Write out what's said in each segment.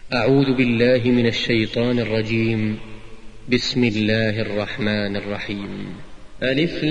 أعوذ بالله من الشيطان الرجيم. بسم الله الرحمن الرحيم. ألف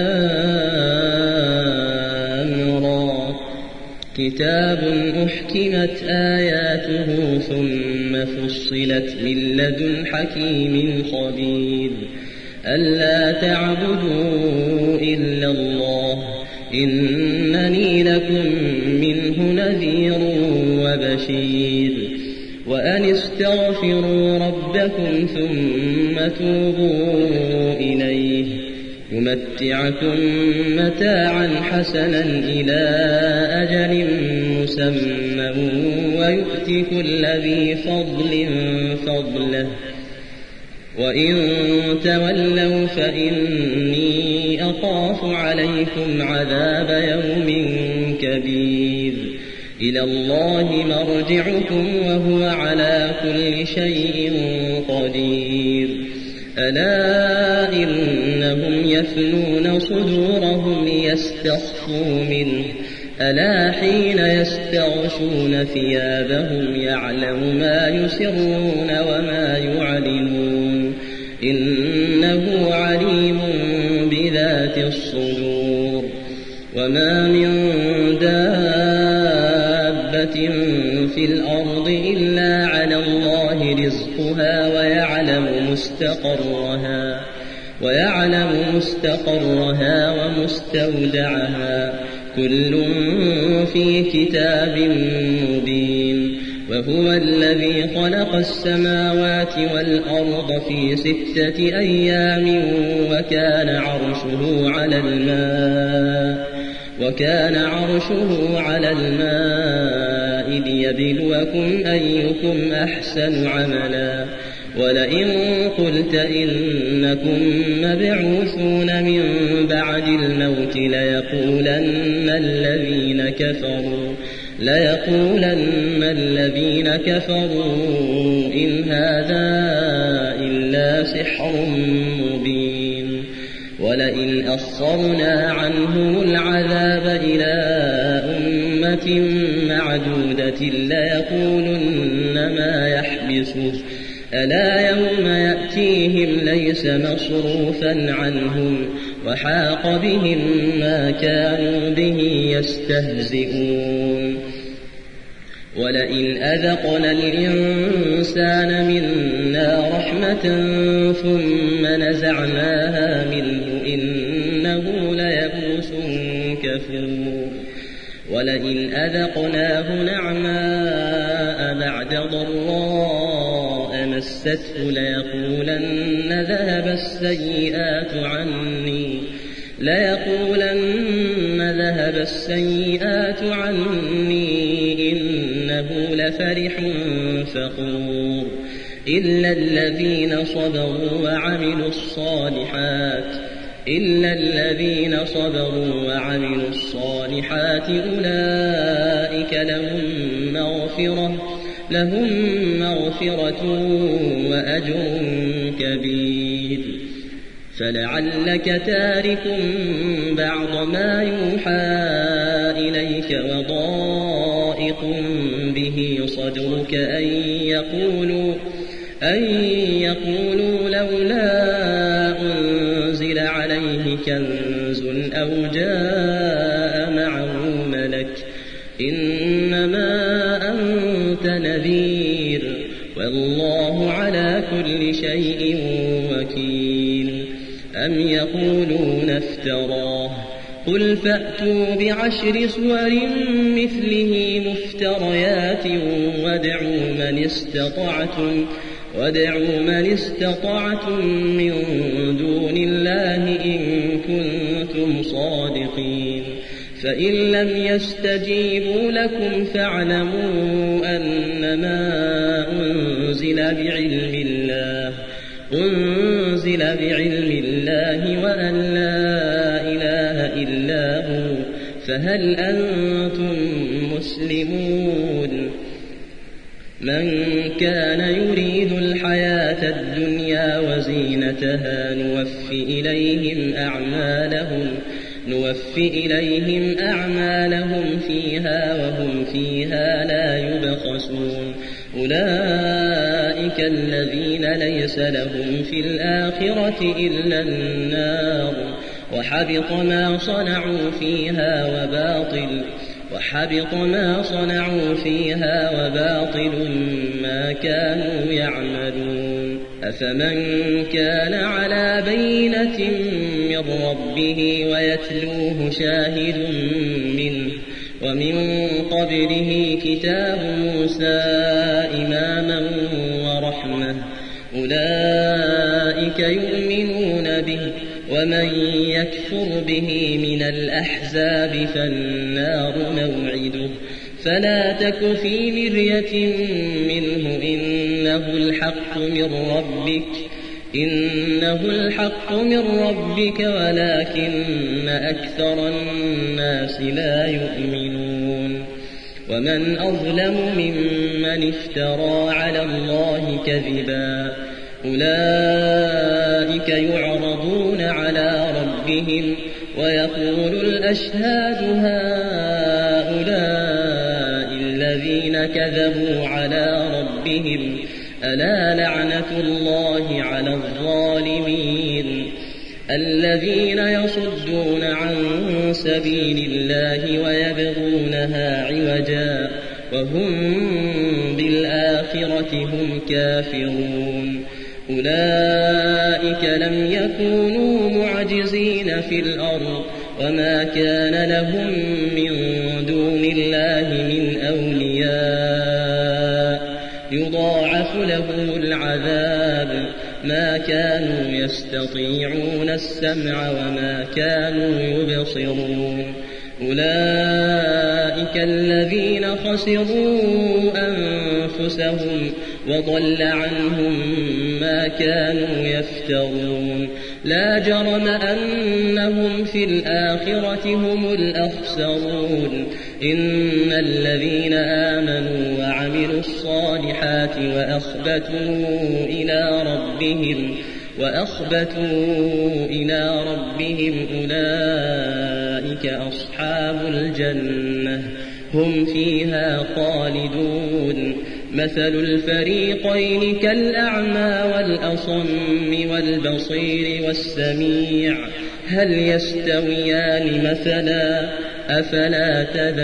لام را كتاب أحكمت آياته ثم فصلت من لدن حكيم خبير ألا تعبدوا إلا الله إنني لكم منه نذير وبشير وأن استغفروا ربكم ثم توبوا إليه يمتعكم متاعا حسنا إلى أجل مسمى ويؤتي كل ذي فضل فضله وإن تولوا فإني أخاف عليكم عذاب يوم كبير إلى الله مرجعكم وهو على كل شيء قدير ألا إنهم يثنون صدورهم ليستخفوا منه ألا حين يستغشون ثيابهم يعلم ما يسرون وما يعلنون إنه عليم بذات الصدور وما من دابة في الأرض إلا على الله رزقها ويعلم مستقرها ومستودعها كل في كتاب مبين وهو الذي خلق السماوات والأرض في 6 أيام وكان عرشه على الماء ليبلوكم أيكم أحسن عملا ولئن قلت إنكم مبعوثون من بعد الموت ليقولن الذين كفروا إن هذا إلا سحر مبين ولئن أخرنا عنهم العذاب إلى أمة معدودة ليقولن ما يحبسه ألا يوم يأتيهم ليس مصروفا عنهم وحاق بهم ما كانوا به يستهزئون ولئن أذقنا الإنسان منا رحمة ثم نزعناها منه إنه ليئوس كفور ولئن أذقناه نعماء بعد ضراء مسته ليقولن ذهب السيئات عني إنه لفرح فخور إلا الذين صبروا وعملوا الصالحات أولئك لهم مغفرة وأجر كبير فلعلك تارك بعض ما يوحى إليك وضائق به صدرك أن يقولوا لولا أنزل عليه كنز أو جاء معه ملك إنما أنت نذير والله على كل شيء وكيل أم يقولون افتراه قل فأتوا ب10 سور مثله مفتريات وادعوا من استطعتم من دون الله إن كنتم صادقين فإن لم يستجيبوا لكم فاعلموا أنما أنزل بعلم الله وأن لا إله إلا هو فهل أنتم مسلمون من كان يريد الحياة الدنيا وزينتها نوفي إليهم أعمالهم فيها وهم فيها لا يبخسون أولئك الذين ليس لهم في الآخرة إلا النار وحبط ما صنعوا فيها وباطل ما كانوا يعملون أفمن كان على بينة من ربه ويتلوه شاهد منه ومن قبله كتاب موسى إماما ورحمة أولئك يؤمنون به ومن يكفر به من الأحزاب فالنار موعده فلا تك في مرية منه إنه الحق من ربك ولكن أكثر الناس لا يؤمنون ومن أظلم ممن افترى على الله كذبا أولئك يعرضون على ربهم ويقول الأشهاد هؤلاء الذين كذبوا على ربهم ألا لعنة الله على الظالمين الذين يصدون عن سبيل الله ويبغونها عوجا وهم بالآخرة هم كافرون أولئك لم يكونوا معجزين في الأرض وما كان لهم من دون الله من أولياء يضاعف لهم العذاب ما كانوا يستطيعون السمع وما كانوا يبصرون أولئك الذين خسروا أنفسهم وضل عنهم ما كانوا يفترون لا جرم أنهم في الآخرة هم الأخسرون إن الذين آمنوا وعملوا الصالحات وأخبتوا إلى ربهم أولئك أصحاب الجنة هم فيها خالدون مثل الفريقين كالأعمى والأصم والبصير والسميع هل يستويان مثلا أفلا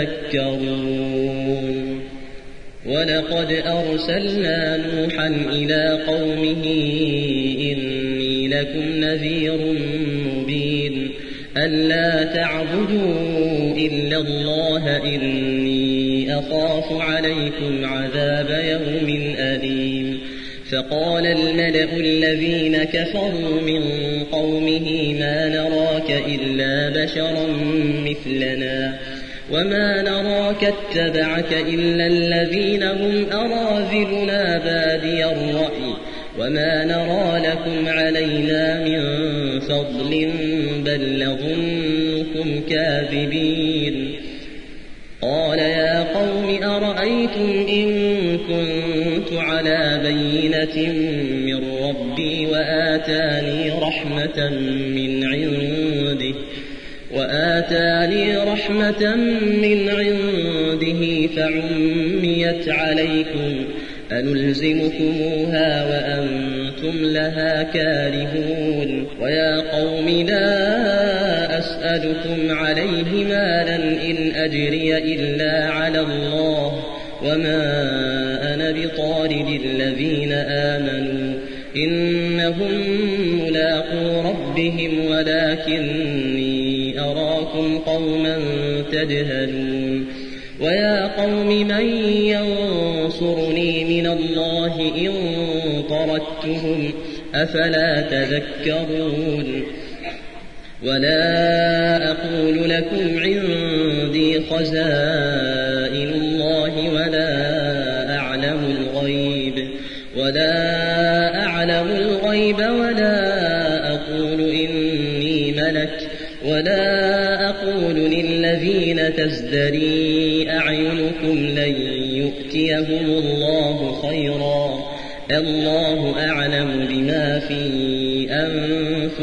تذكرون ولقد أرسلنا نوحا إلى قومه إني لكم نذير مبين ألا تعبدوا إلا الله إني أخاف عليكم عذاب يوم أليم فقال الملأ الذين كفروا من قومه ما نراك إلا بشرا مثلنا وما نراك اتبعك إلا الذين هم أراذلنا بادي الرأي وما نرى لكم علينا من فضل بل نظنكم كاذبين قال يا قوم أرأيتم إن كنت على بينة من ربي وآتاني رحمة من عنده فعميت عليكم أنلزمكموها وأنتم لها كارهون ويا قوم لا أسألكم عليه مالا إن أجري إلا على الله وما أنا بطارد الذين آمنوا إنهم ملاقو ربهم ولكني أراكم قوما تجهلون ويا قوم من ينصرني من الله إن طردتهم أفلا تذكرون ولا أقول لكم عندي خزائن الله ولا أعلم الغيب ولا أقول إني ملك ولا أقول للذين تزدري أعينكم لن يؤتيهم الله خيرا الله أعلم بما في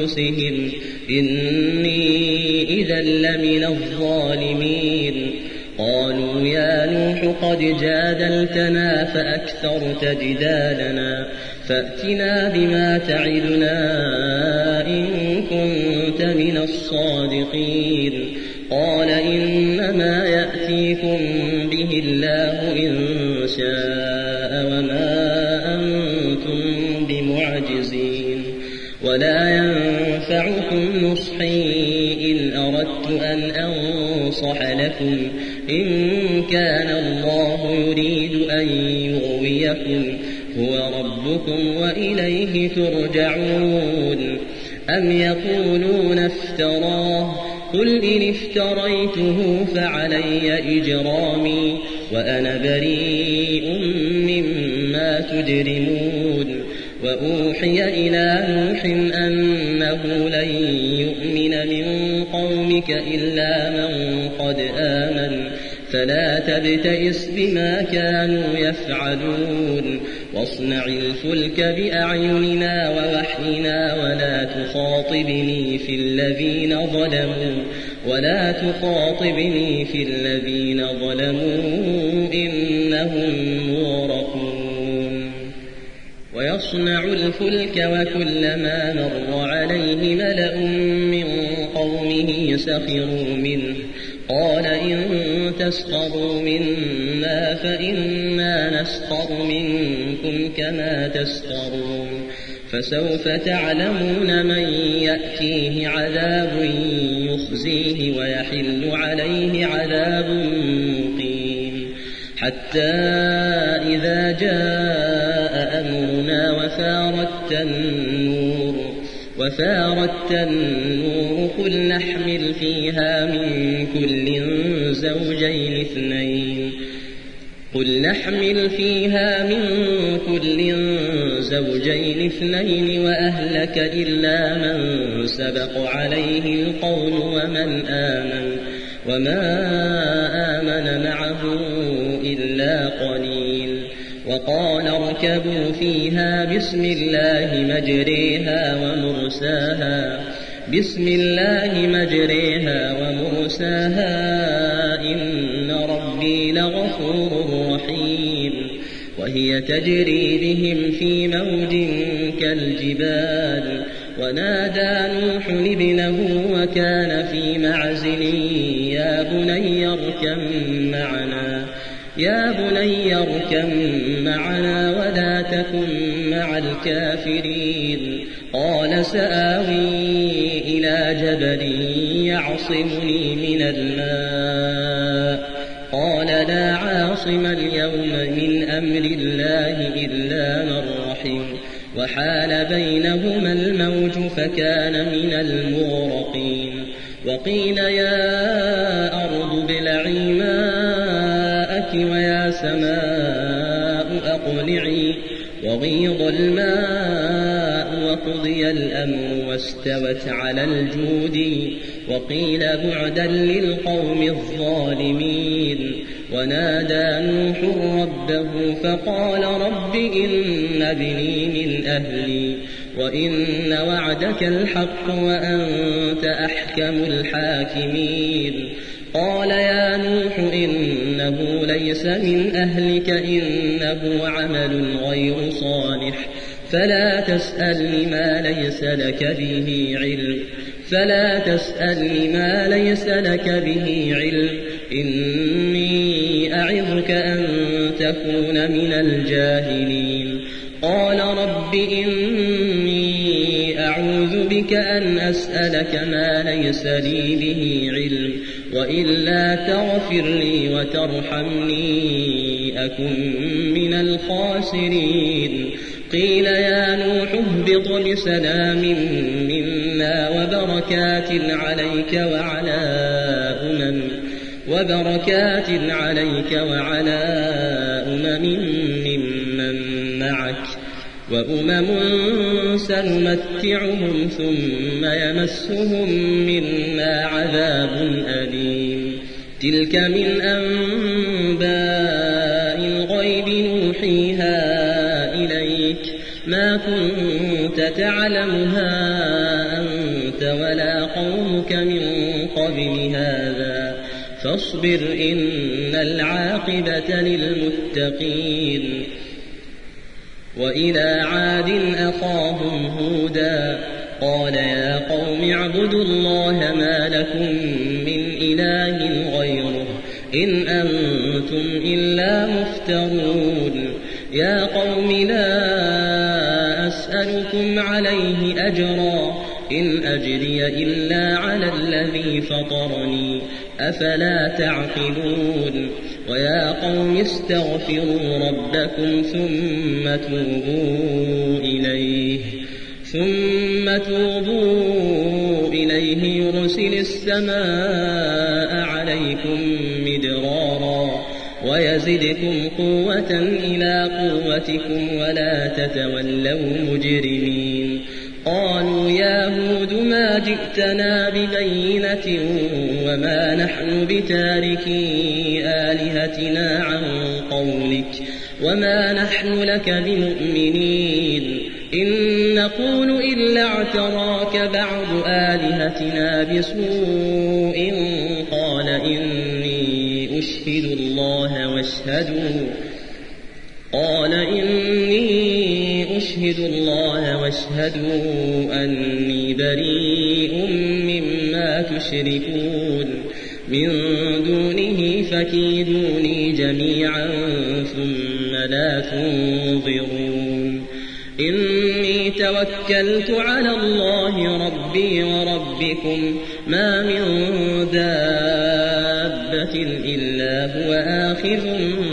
أنفسهم إني إذا لمن الظالمين قالوا يا نوح قد جادلتنا فأكثرت جدالنا فأتنا بما تعدنا إن كنت من الصادقين قال إنما يأتيكم به الله إن شاء وما أنتم بمعجزين ولا ينفعكم نصحي إن أردت أن أنصح لكم إن كان الله يريد أن يغويكم هو ربكم وإليه ترجعون أم يقولون افتراه قل إن افتريته فعلي إجرامي وأنا بريء مما تجرمون وأوحي إلى نوح أنه لن يؤمن من قومك إلا من قد آمن فلا تبتئس بما كانوا يفعلون واصنع الفلك بأعيننا ووحينا ولا تخاطبني في الذين ظلموا إنهم مغرقون ويصنع الفلك وكلما مر عليه ملأ من قومه سخروا منه قال إن تسخروا منا فإنا نسخر منكم كما تسخرون فسوف تعلمون من يأتيه عذاب يخزيه ويحل عليه عذاب مقيم حتى إذا جاء أمرنا وفارت النور قل نحمل فيها من كل زوجين اثنين وأهلك إلا من سبق عليه القول وما آمن معه إلا قليل وقال اركبوا فيها بسم الله مجريها ومرساها إن ربي لغفور رحيم وهي تجري بهم في موج كالجبال ونادى نوح ابنه وكان في معزل يا بني اركب معنا ولا تكن مع الكافرين قال سآوي إلى جبل يعصمني من الماء قال لا عاصم اليوم من أمر الله إلا من رحم وحال بينهما الموج فكان من المغرقين وقيل يا أرض ابلعي ماءك ويا سماء أقلعي وغيض الماء وقضي الأمر واستوت على الجود وقيل بعدا للقوم الظالمين ونادى نوح ربه فقال رب إن ابني من أهلي وإن وعدك الحق وأنت أحكم الحاكمين قال يا نوح إنه ليس من أهلك إنه عمل غير صالح فلا تسألني ما ليس لك به علم إني أعظك أن تكون من الجاهلين قال رب إني أعوذ بك أن أسألك ما ليس لي به علم وإلا تغفر لي وترحمني أكن من الخاسرين قيل يا نوح اهبط بسلام منا وبركات عليك وعلى أمم ممن معك وأمم سنمتعهم ثم يمسهم منا عذاب أليم تلك من أنباء الغيب نوحيها إليك ما كنت تعلمها أنت ولا قومك من قبل هذا فاصبر إن العاقبة للمتقين. وإلى عاد أخاهم هودا قال يا قوم اعبدوا الله ما لكم من إله غيره إن أنتم إلا مفترون. يا قوم لا أسألكم عليه أجرا إن أجري إلا على الذي فطرني أفلا تعقلون. ويا قوم استغفروا ربكم ثم توبوا إليه يرسل السماء عليكم مدرارا ويزدكم قوة إلى قوتكم ولا تتولوا مجرمين. قالوا يا هود ما جئتنا ببينة وما نحن بتاركي آلهتنا عن قولك وما نحن لك بمؤمنين إن نقول إلا اعتراك بعض آلهتنا بسوء قال إني أشهد الله واشهدوا أني بريء مما تشركون من دونه فكيدوني جميعا ثم لا تنظرون. إني توكلت على الله ربي وربكم ما من دابة إلا هو آخذ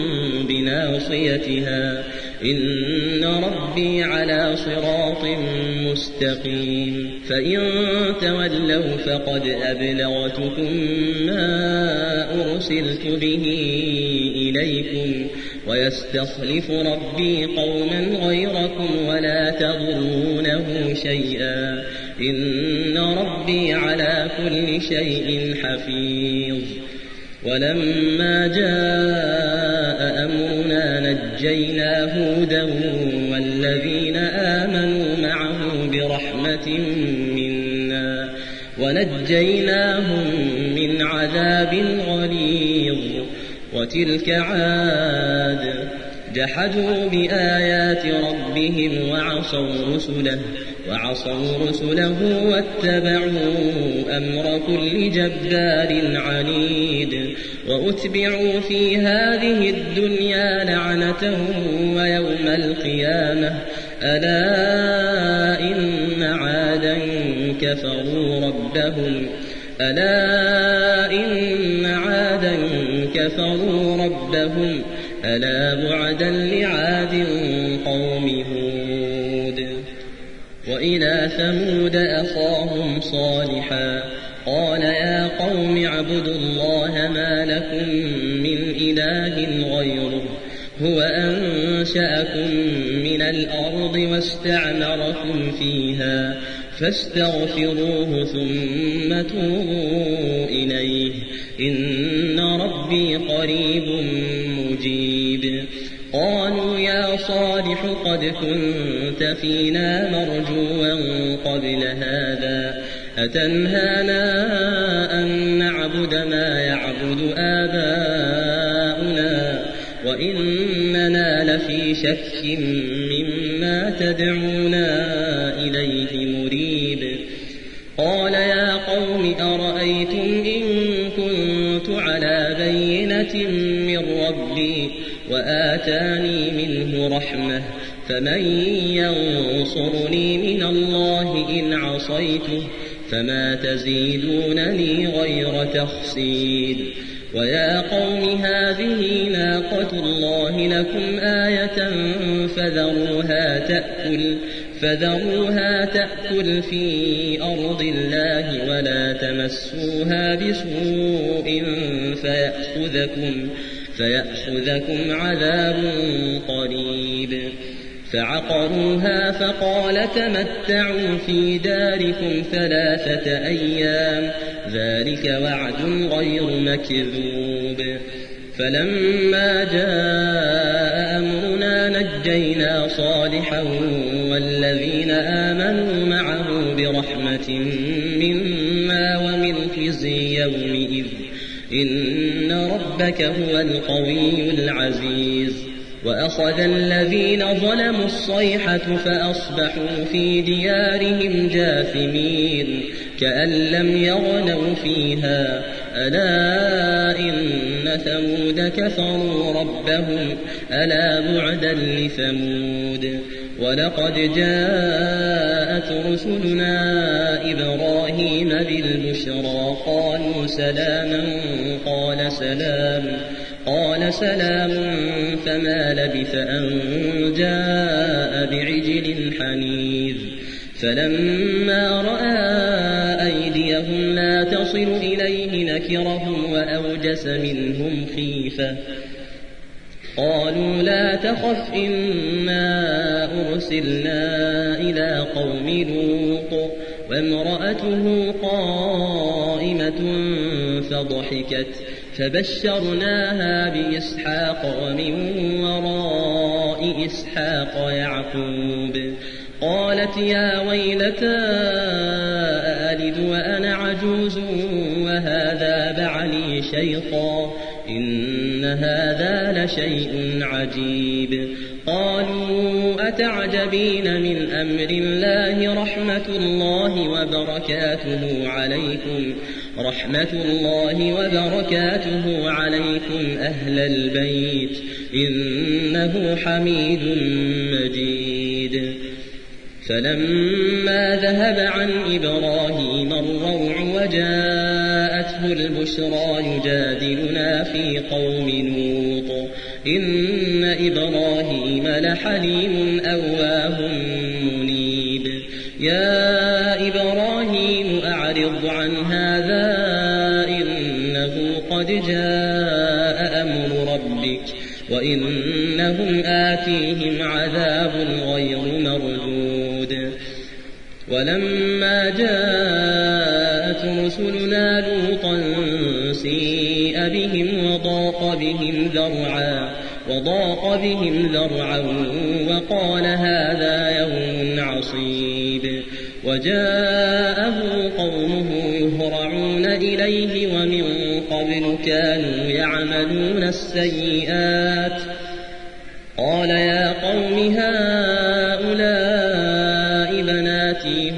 بناصيتها إن ربي على صراط مستقيم. فإن تولوا فقد أبلغتكم ما أرسلت به إليكم ويستخلف ربي قوما غيركم ولا تضرونه شيئا إن ربي على كل شيء حفيظ. ولما جاء أمرنا نجينا هودا والذين آمنوا معه برحمة منا ونجيناهم من عذاب غليظ. وتلك عاد جحدوا بآيات ربهم وعصوا رسله واتبعوا أمر كل جبار عنيد. وأتبعوا في هذه الدنيا لعنة ويوم القيامة ألا إن عادا كفروا ربهم ألا بعدا لعاد قوم هود. وإلى ثمود أخاهم صالحا قال يا قوم اعبدوا الله ما لكم من إله غيره هو أنشأكم من الأرض واستعمركم فيها فاستغفروه ثم توبوا إليه إن ربي قريب مجيب. قالوا يا صالح قد كنت فينا مرجوا قبل هذا أتنهانا أن نعبد ما يعبد آباؤنا وإننا لفي شك مما تدعونا إليه مريب. قال يا قوم أرأيتم إن كنت على بينة من ربي وآتاني منه رحمة فمن ينصرني من الله إن عصيته فما تزيدونني غير تخسير. ويا قوم هذه ناقة الله لكم آية فذروها تأكل في أرض الله ولا تمسوها بسوء فيأخذكم عذاب قريب. فعقروها فقال تمتعوا في داركم 3 أيام ذلك وعد غير مكذوب. فلما جاء أمرنا نجينا صالحا والذين آمنوا معه برحمة منا ومن خزي يومئذ إن ربك هو القوي العزيز وأخذ الذين ظلموا الصيحة فأصبحوا في ديارهم جاثمين كأن لم يغنوا فيها ألا إن ثمود كفروا ربهم ألا بعدا لثمود ولقد جاءت رسلنا إبراهيم بالبشرى قالوا سلاما قال سلام فما لبث أن جاء بعجل حنيذ فلما رأى أيديهم لا تصل إليه نكرهم وأوجس منهم خيفة قالوا لا تخف إنا أرسلنا إلى قوم لوط وامرأته قائمة فضحكت فبشرناها بإسحاق ومن وراء إسحاق يعقوب قالت يا ويلتى أألد وأنا عجوز وهذا بعلي شيخا إن هذا لشيء عجيب قالوا أتعجبين من أمر الله رحمة الله وبركاته عليكم أهل البيت إنه حميد مجيد فلما ذهب عن إبراهيم الروع وجاءته البشرى يجادلنا في قوم لوط إن إبراهيم لحليم أواه منيب يا إبراهيم أعرض عن هذا إنه قد جاء أمر ربك وإنهم آتيهم عذاب غير مردود ولما جاءت رسلنا لوطا سيء بهم وضاق بهم ذرعا وقال هذا يوم عصيب وجاءه قومه يهرعون إليه ومن قبل كانوا يعملون السيئات قال يا قوم هؤلاء بناتي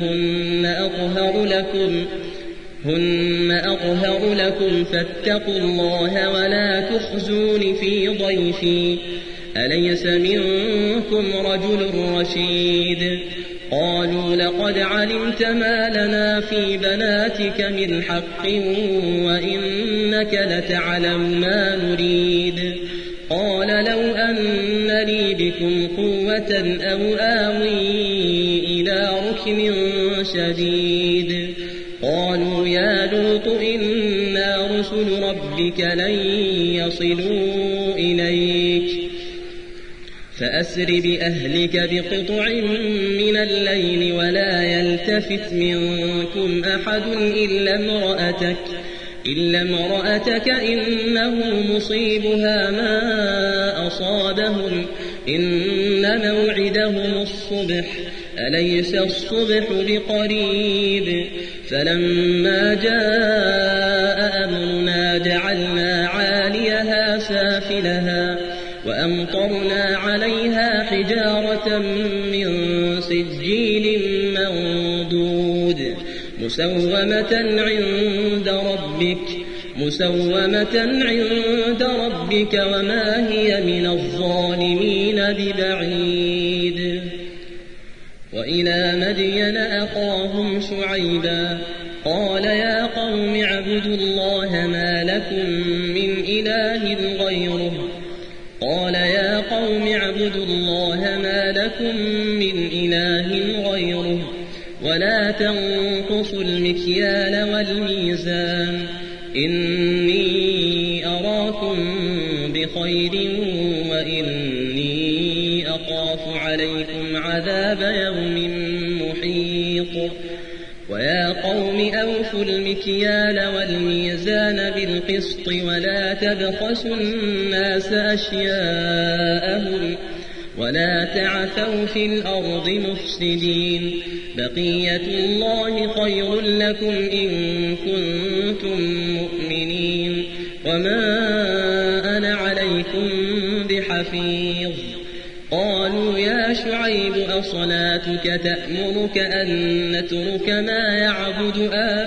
هن أطهر لكم فاتقوا الله ولا تخزون في ضيفي أليس منكم رجل رشيد قالوا لقد علمت ما لنا في بناتك من حق وإنك لتعلم ما نريد قال لو أن لي بكم قوة أو آوي إلى ركن شديد قالوا يا لوط إنا رسل ربك لن يصلوا إليك فأسر بأهلك بقطع من الليل ولا يلتفت منكم أحد إلا امرأتك إنه مصيبها ما أصابهم إن موعدهم الصبح أليس الصبح بقريب فلما جاء أمرنا جعلنا عاليها سافلها وأمطرنا عليها حجارة من سجيل منضود مسومة عند ربك وما هي من الظالمين ببعيد وإلى مدين أخاهم شعيبا قال يا قوم اعبدوا الله ما لكم من إله غيره ولا تنقصوا المكيال والميزان إني أراكم بخير وإني أخاف عليكم عذاب يوم محيط ويا قوم أوفوا المكيال والميزان بالقسط ولا تبخسوا الناس أشياءهم ولا تعثوا في الأرض مفسدين بقية الله خير لكم إن كنتم مؤمنين وما أنا عليكم بحفيظ. قالوا يا شعيب أصلاتك تأمرك أن نترك ما يعبد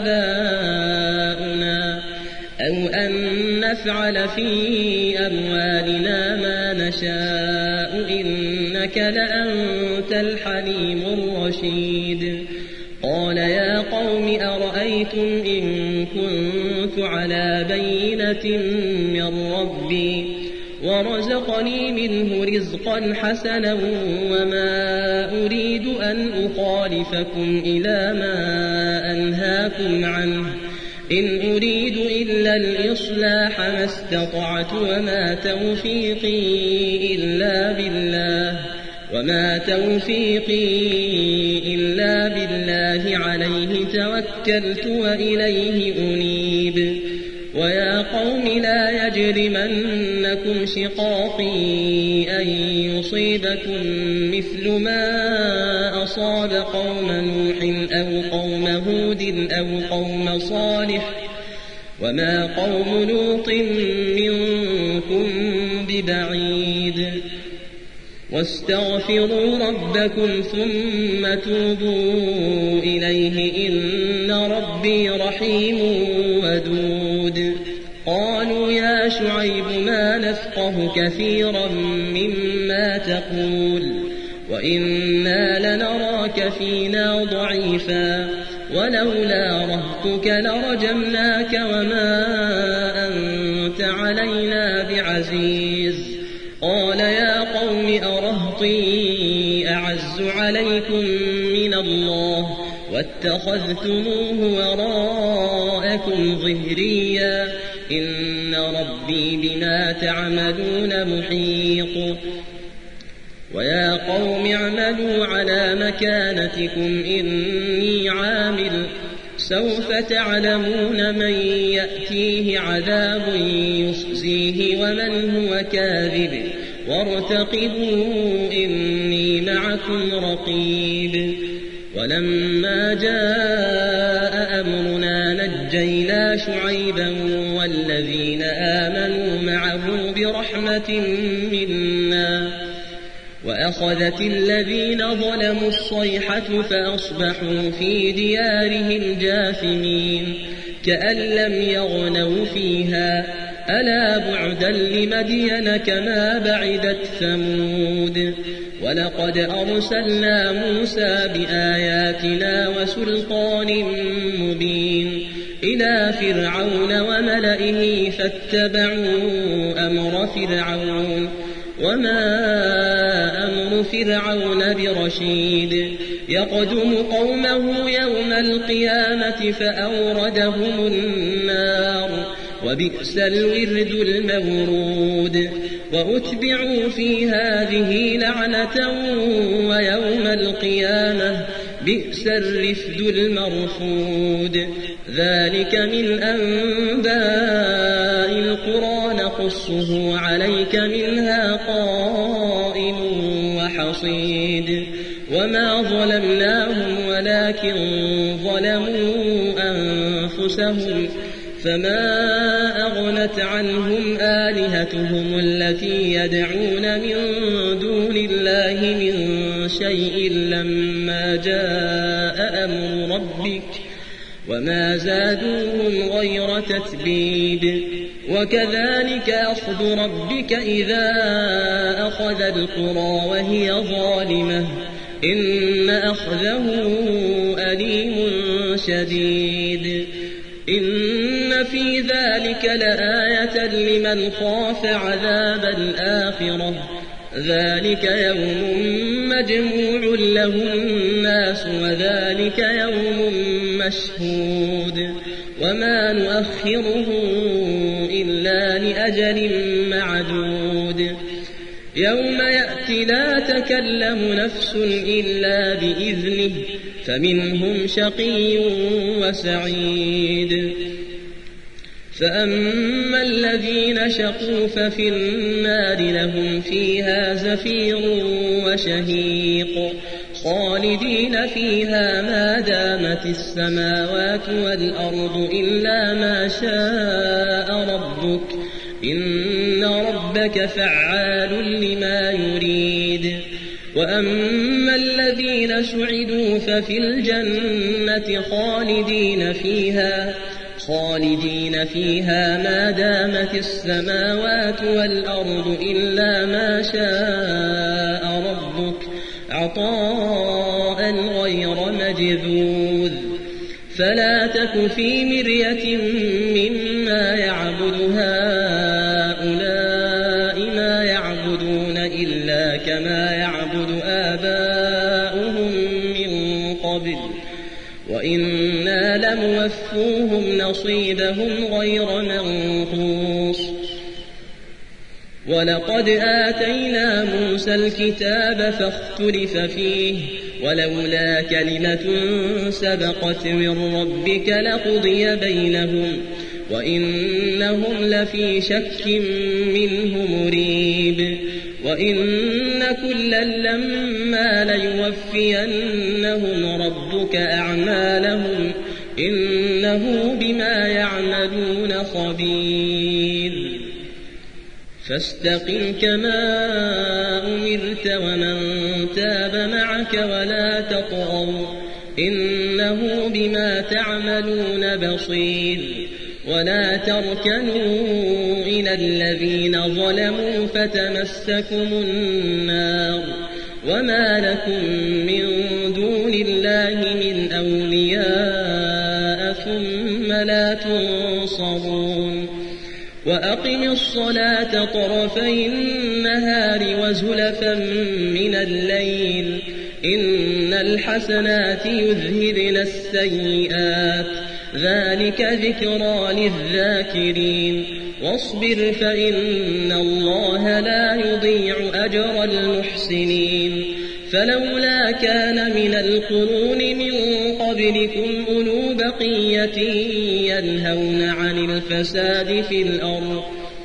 آباؤنا أو أن نفعل في أموالنا ما نشاء إنك لأنت الحليم الرشيد. قال يا قوم أرأيتم إن كنت على بينة من ربي ورزقني منه رزقا حسنا وما أريد أن أخالفكم إلى ما أنهاكم عنه إن أريد إلا الإصلاح ما استطعت وما توفيقي إلا بالله عليه توكلت وإليه أنيب. ويا قوم لا يجرمنكم شقاقي أن يصيبكم مثل ما أصاب قوم نوح أو قوم هود أو قوم صالح وما قوم لوط منكم ببعيد. واستغفروا ربكم ثم توبوا إليه إن ربي رحيم ودود. قالوا يا شعيب ما نفقه كثيرا مما تقول وإنا لنراك فينا ضعيفا ولولا رهتك لرجمناك وما أنت علينا بعزيز. قال يا قوم أرهطي أعز عليكم من الله واتخذتموه وراءكم ظهريا إن ربي بما تعملون محيط. ويا قوم اعملوا على مكانتكم إني عامل سوف تعلمون من يأتيه عذاب يخزيه ومن هو كاذب وارتقبوا إني معكم رقيب. ولما جاء أمرنا نجينا شعيبا والذين آمنوا معه برحمة منا وأخذت الذين ظلموا الصيحة فأصبحوا في ديارهم جاثمين كأن لم يغنوا فيها ألا بعدا لمدين كما بعدت ثمود. ولقد أرسلنا موسى بآياتنا وسلطان مبين إلى فرعون وملئه فاتبعوا أمر فرعون وما أمر فرعون برشيد. يقدم قومه يوم القيامة فأوردهم النار وبئس الورد المورود. وأتبعوا في هذه لعنة ويوم القيامة بئس الرفد المرفود. ذلك من أنباء القرى نقصه عليك منها قائم وحصيد. وما ظلمناهم ولكن ظلموا أنفسهم فما أغنت عنهم آلهتهم التي يدعون من دون الله من شيء لما جاء أمر ربك وما زادوهم غير تتبيب. وكذلك أخذ ربك إذا أخذ القرى وهي ظالمة إن أخذه أليم شديد. إن في ذلك لآية لمن خاف عذاب الآخرة ذلك يوم مجموع له الناس وذلك يوم مشهود وما نؤخره إلا لأجل معدود. يوم يأتي لا تكلم نفس إلا بإذنه فمنهم شقي وسعيد. فأما الذين شقوا ففي النار لهم فيها زفير وشهيق خالدين فيها ما دامت السماوات والأرض إلا ما شاء ربك إن ربك فعال لما يريد وأما الذين سعدوا ففي الجنة خالدين فيها ما دامت السماوات والأرض إلا ما شاء ربك عطاء غير مجذوذ فلا تك في مرية مما يعبد هؤلاء ما يعبدون إلا كما يعبد آباؤهم من قبل وإنا لموفوهم نصيبهم غير منقوص ولقد آتينا موسى الكتاب فاختلف فيه ولولا كلمة سبقت من ربك لقضي بينهم وإنهم لفي شك منه مريب وإن كلا لما ليوفينهم ربك أعمالهم إنه بما يعملون خبير فاستقم كما أمرت ومن تاب معك ولا تطغوا إنه بما تعملون بصير ولا تركنوا إلى الذين ظلموا فتمسكم النار وما لكم من دون الله من أولياء ثم لا تنصرون وأقم الصلاة طرفي النهار وزلفا من الليل إن الحسنات يذهبن السيئات ذلك ذكرى للذاكرين واصبر فإن الله لا يضيع أجر المحسنين فلولا كان من القرون من قبلكم أولو بقية ينهون عن الفساد في الأرض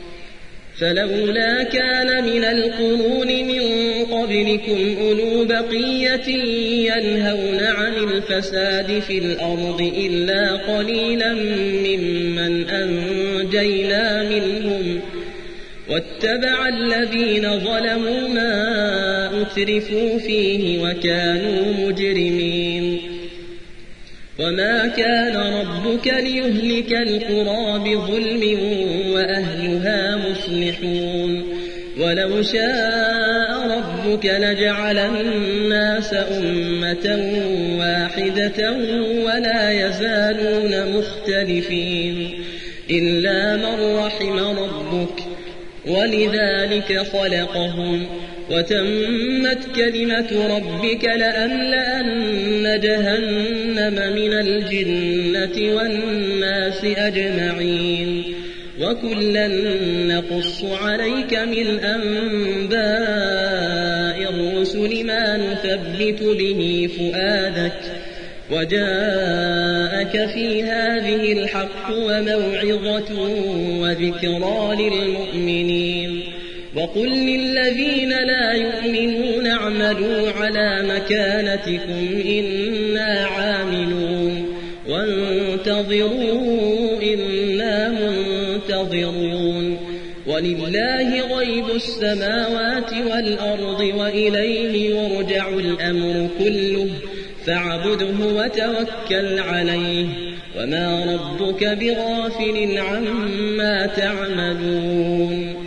فلولا كان من القرون من قبلكم أولو بقية ينهون عن الفساد في الأرض إلا قليلا ممن أنجينا منهم واتبع الذين ظلموا ما أترفوا فيه وكانوا مجرمين وما كان ربك ليهلك القرى بظلم وأهلها مصلحون ولو شاء ربك لجعل الناس أمة واحدة ولا يزالون مختلفين إلا من رحم ربك ولذلك خلقهم وتمت كلمة ربك لأملأن جهنم من الجنة والناس أجمعين وكلا نقص عليك من أنباء الرسل ما نثبت به فؤادك وجاءك في هذه الحق وموعظة وذكرى للمؤمنين وقل للذين لا يؤمنون اعملوا على مكانتكم إنا عاملون وانتظروا إنا منتظرون ولله غيب السماوات والأرض وإليه يرجع الأمر كله فاعبده وتوكل عليه وما ربك بغافل عما تعملون